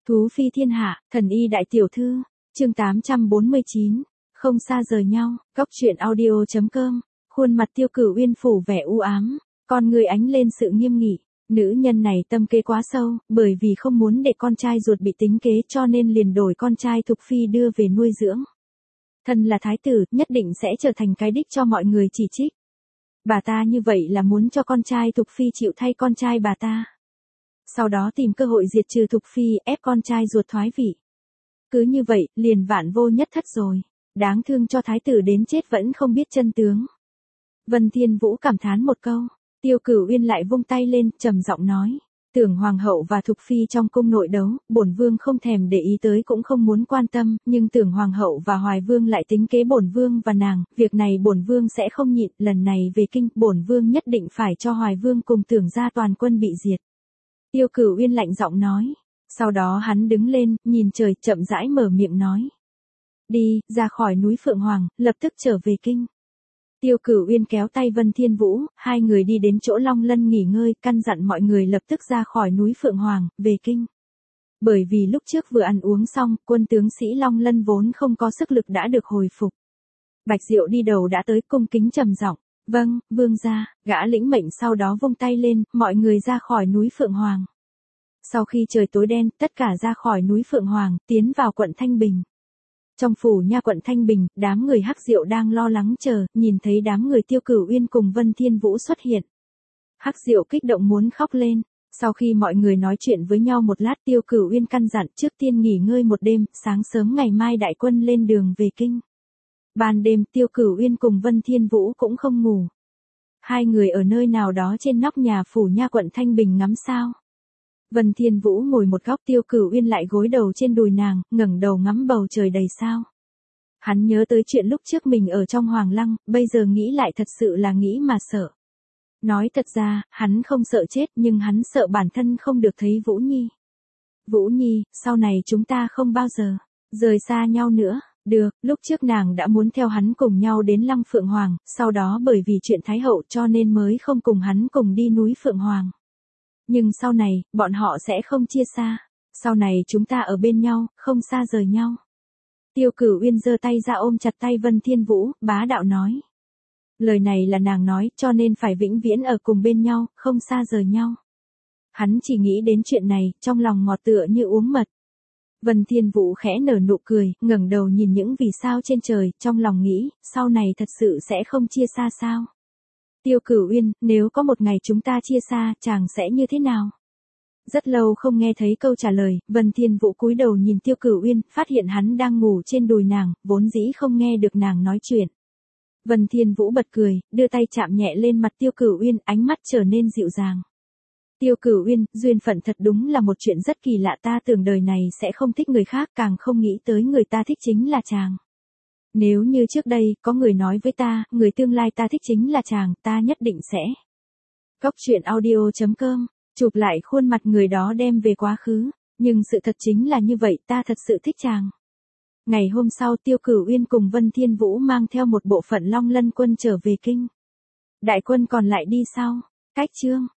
Thú phi thiên hạ, thần y đại tiểu thư, chương 849, không xa rời nhau, góc truyện audio.com, khuôn mặt Tiêu Cửu Uyên phủ vẻ u ám, con người ánh lên sự nghiêm nghị. Nữ nhân này tâm kế quá sâu, bởi vì không muốn để con trai ruột bị tính kế cho nên liền đổi con trai Thục Phi đưa về nuôi dưỡng. Thân là thái tử, nhất định sẽ trở thành cái đích cho mọi người chỉ trích. Bà ta như vậy là muốn cho con trai Thục Phi chịu thay con trai bà ta. Sau đó tìm cơ hội diệt trừ Thục Phi, ép con trai ruột thoái vị. Cứ như vậy, liền vạn vô nhất thất rồi. Đáng thương cho thái tử đến chết vẫn không biết chân tướng. Vân Thiên Vũ cảm thán một câu. Tiêu Cửu Uyên lại vung tay lên, trầm giọng nói. Tưởng hoàng hậu và Thục Phi trong cung nội đấu, bổn vương không thèm để ý tới cũng không muốn quan tâm, nhưng tưởng hoàng hậu và Hoài vương lại tính kế bổn vương và nàng, việc này bổn vương sẽ không nhịn, lần này về kinh, bổn vương nhất định phải cho Hoài vương cùng tưởng gia toàn quân bị diệt. Tiêu Cửu Uyên lạnh giọng nói. Sau đó hắn đứng lên, nhìn trời, chậm rãi mở miệng nói. Đi, ra khỏi núi Phượng Hoàng, lập tức trở về kinh. Tiêu Cửu Uyên kéo tay Vân Thiên Vũ, hai người đi đến chỗ Long Lân nghỉ ngơi, căn dặn mọi người lập tức ra khỏi núi Phượng Hoàng, về kinh. Bởi vì lúc trước vừa ăn uống xong, quân tướng sĩ Long Lân vốn không có sức lực đã được hồi phục. Bạch Diệu đi đầu đã tới cung kính trầm giọng, vâng, vương gia, gã lĩnh mệnh sau đó vung tay lên, mọi người ra khỏi núi Phượng Hoàng. Sau khi trời tối đen, tất cả ra khỏi núi Phượng Hoàng, tiến vào quận Thanh Bình. Trong phủ nha quận Thanh Bình, đám người Hắc Diệu đang lo lắng chờ, nhìn thấy đám người Tiêu Cửu Uyên cùng Vân Thiên Vũ xuất hiện. Hắc Diệu kích động muốn khóc lên. Sau khi mọi người nói chuyện với nhau một lát, Tiêu Cửu Uyên căn dặn trước tiên nghỉ ngơi một đêm, sáng sớm ngày mai đại quân lên đường về kinh. Ban đêm Tiêu Cửu Uyên cùng Vân Thiên Vũ cũng không ngủ. Hai người ở nơi nào đó trên nóc nhà phủ nha quận Thanh Bình ngắm sao. Vân Thiên Vũ ngồi một góc, Tiêu Cửu Uyên lại gối đầu trên đùi nàng, ngẩng đầu ngắm bầu trời đầy sao. Hắn nhớ tới chuyện lúc trước mình ở trong Hoàng Lăng, bây giờ nghĩ lại thật sự là nghĩ mà sợ. Nói thật ra, hắn không sợ chết nhưng hắn sợ bản thân không được thấy Vũ Nhi. Vũ Nhi, sau này chúng ta không bao giờ rời xa nhau nữa. Được, lúc trước nàng đã muốn theo hắn cùng nhau đến Lăng Phượng Hoàng, sau đó bởi vì chuyện Thái Hậu cho nên mới không cùng hắn cùng đi núi Phượng Hoàng. Nhưng sau này, bọn họ sẽ không chia xa. Sau này chúng ta ở bên nhau, không xa rời nhau. Tiêu Cửu Uyên giơ tay ra ôm chặt tay Vân Thiên Vũ, bá đạo nói. Lời này là nàng nói, cho nên phải vĩnh viễn ở cùng bên nhau, không xa rời nhau. Hắn chỉ nghĩ đến chuyện này, trong lòng ngọt tựa như uống mật. Vân Thiên Vũ khẽ nở nụ cười, ngẩng đầu nhìn những vì sao trên trời, trong lòng nghĩ, sau này thật sự sẽ không chia xa sao. Tiêu Cửu Uyên, nếu có một ngày chúng ta chia xa, chàng sẽ như thế nào? Rất lâu không nghe thấy câu trả lời, Vân Thiên Vũ cúi đầu nhìn Tiêu Cửu Uyên, phát hiện hắn đang ngủ trên đùi nàng, vốn dĩ không nghe được nàng nói chuyện. Vân Thiên Vũ bật cười, đưa tay chạm nhẹ lên mặt Tiêu Cửu Uyên, ánh mắt trở nên dịu dàng. Tiêu Cửu Uyên, duyên phận thật đúng là một chuyện rất kỳ lạ, ta tưởng đời này sẽ không thích người khác, càng không nghĩ tới người ta thích chính là chàng. Nếu như trước đây, có người nói với ta, người tương lai ta thích chính là chàng, ta nhất định sẽ. Góc truyện audio.com, chụp lại khuôn mặt người đó đem về quá khứ, nhưng sự thật chính là như vậy, ta thật sự thích chàng. Ngày hôm sau Tiêu Cửu Uyên cùng Vân Thiên Vũ mang theo một bộ phận Long Lân quân trở về kinh. Đại quân còn lại đi sau, cách chương.